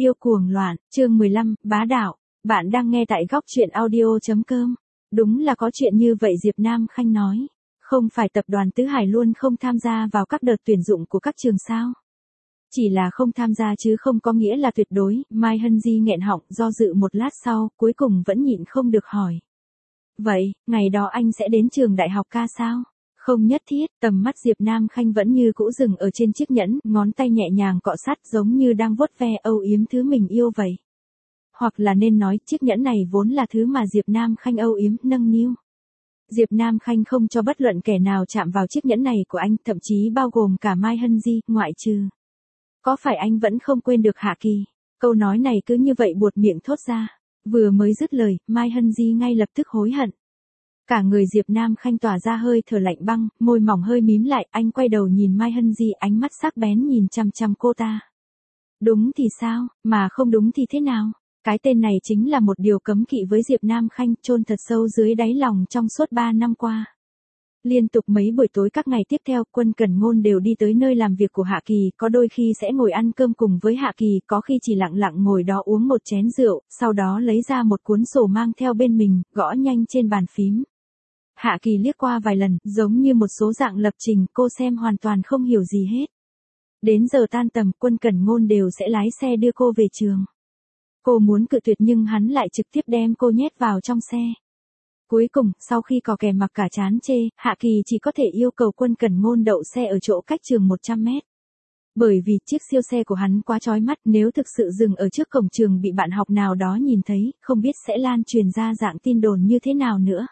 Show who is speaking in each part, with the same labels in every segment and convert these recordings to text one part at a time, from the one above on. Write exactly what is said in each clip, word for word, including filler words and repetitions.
Speaker 1: Yêu cuồng loạn, chương mười lăm, bá đạo. Bạn đang nghe tại góc truyện audio chấm com. Đúng là có chuyện như vậy, Diệp Nam Khanh nói. Không phải tập đoàn Tứ Hải luôn không tham gia vào các đợt tuyển dụng của các trường sao? Chỉ là không tham gia chứ không có nghĩa là tuyệt đối. Mai Hân Di nghẹn họng do dự một lát sau, cuối cùng vẫn nhịn không được hỏi. Vậy, ngày đó anh sẽ đến trường đại học ca sao? Không nhất thiết, tầm mắt Diệp Nam Khanh vẫn như cũ dừng ở trên chiếc nhẫn, ngón tay nhẹ nhàng cọ sát giống như đang vuốt ve âu yếm thứ mình yêu vậy. Hoặc là nên nói chiếc nhẫn này vốn là thứ mà Diệp Nam Khanh âu yếm nâng niu. Diệp Nam Khanh không cho bất luận kẻ nào chạm vào chiếc nhẫn này của anh, thậm chí bao gồm cả Mai Hân Di, ngoại trừ. Có phải anh vẫn không quên được Hạ Kỳ? Câu nói này cứ như vậy buột miệng thốt ra. Vừa mới dứt lời, Mai Hân Di ngay lập tức hối hận. Cả người Diệp Nam Khanh tỏa ra hơi thở lạnh băng, môi mỏng hơi mím lại, anh quay đầu nhìn Mai Hân Di, ánh mắt sắc bén nhìn chằm chằm cô ta. Đúng thì sao, mà không đúng thì thế nào? Cái tên này chính là một điều cấm kỵ với Diệp Nam Khanh, chôn thật sâu dưới đáy lòng trong suốt ba năm qua. Liên tục mấy buổi tối các ngày tiếp theo, Quân Cẩn Ngôn đều đi tới nơi làm việc của Hạ Kỳ, có đôi khi sẽ ngồi ăn cơm cùng với Hạ Kỳ, có khi chỉ lặng lặng ngồi đó uống một chén rượu, sau đó lấy ra một cuốn sổ mang theo bên mình, gõ nhanh trên bàn phím. Hạ Kỳ liếc qua vài lần, giống như một số dạng lập trình, cô xem hoàn toàn không hiểu gì hết. Đến giờ tan tầm, Quân Cẩn Ngôn đều sẽ lái xe đưa cô về trường. Cô muốn cự tuyệt nhưng hắn lại trực tiếp đem cô nhét vào trong xe. Cuối cùng, sau khi cò kè mặc cả chán chê, Hạ Kỳ chỉ có thể yêu cầu Quân Cẩn Ngôn đậu xe ở chỗ cách trường một trăm mét. Bởi vì chiếc siêu xe của hắn quá chói mắt, nếu thực sự dừng ở trước cổng trường bị bạn học nào đó nhìn thấy, không biết sẽ lan truyền ra dạng tin đồn như thế nào nữa.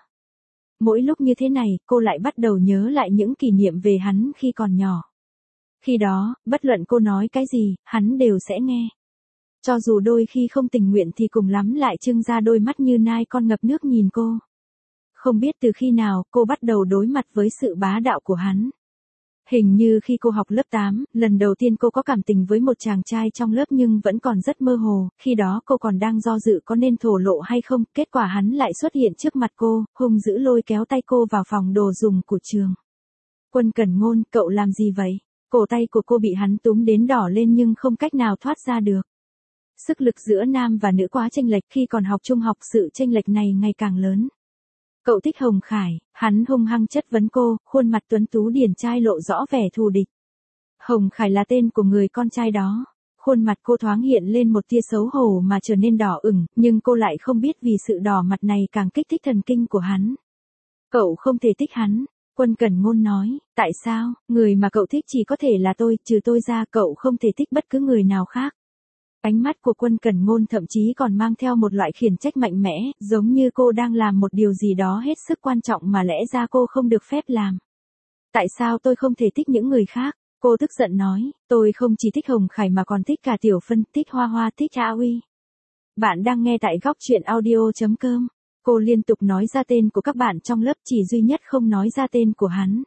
Speaker 1: Mỗi lúc như thế này, cô lại bắt đầu nhớ lại những kỷ niệm về hắn khi còn nhỏ. Khi đó, bất luận cô nói cái gì, hắn đều sẽ nghe. Cho dù đôi khi không tình nguyện thì cùng lắm lại trưng ra đôi mắt như nai con ngập nước nhìn cô. Không biết từ khi nào, cô bắt đầu đối mặt với sự bá đạo của hắn. Hình như khi cô học lớp tám, lần đầu tiên cô có cảm tình với một chàng trai trong lớp nhưng vẫn còn rất mơ hồ, khi đó cô còn đang do dự có nên thổ lộ hay không, kết quả hắn lại xuất hiện trước mặt cô, hung dữ lôi kéo tay cô vào phòng đồ dùng của trường. Quân Cẩn Ngôn, cậu làm gì vậy? Cổ tay của cô bị hắn túm đến đỏ lên nhưng không cách nào thoát ra được. Sức lực giữa nam và nữ quá chênh lệch, khi còn học trung học sự chênh lệch này ngày càng lớn. Cậu thích Hồng Khải, hắn hung hăng chất vấn cô, khuôn mặt tuấn tú điển trai lộ rõ vẻ thù địch. Hồng Khải là tên của người con trai đó. Khuôn mặt cô thoáng hiện lên một tia xấu hổ mà trở nên đỏ ửng, nhưng cô lại không biết vì sự đỏ mặt này càng kích thích thần kinh của hắn. Cậu không thể thích hắn, Quân Cẩn Ngôn nói, tại sao, người mà cậu thích chỉ có thể là tôi, trừ tôi ra cậu không thể thích bất cứ người nào khác. Ánh mắt của Quân Cẩn Ngôn thậm chí còn mang theo một loại khiển trách mạnh mẽ, giống như cô đang làm một điều gì đó hết sức quan trọng mà lẽ ra cô không được phép làm. Tại sao tôi không thể thích những người khác? Cô tức giận nói, tôi không chỉ thích Hồng Khải mà còn thích cả Tiểu Phân, thích Hoa Hoa, thích A Uy. Bạn đang nghe tại góc truyện audio chấm com. Cô liên tục nói ra tên của các bạn trong lớp, chỉ duy nhất không nói ra tên của hắn.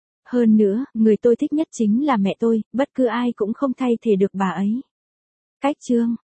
Speaker 1: Hơn nữa, người tôi thích nhất chính là mẹ tôi, bất cứ ai cũng không thay thế được bà ấy. Cách chương,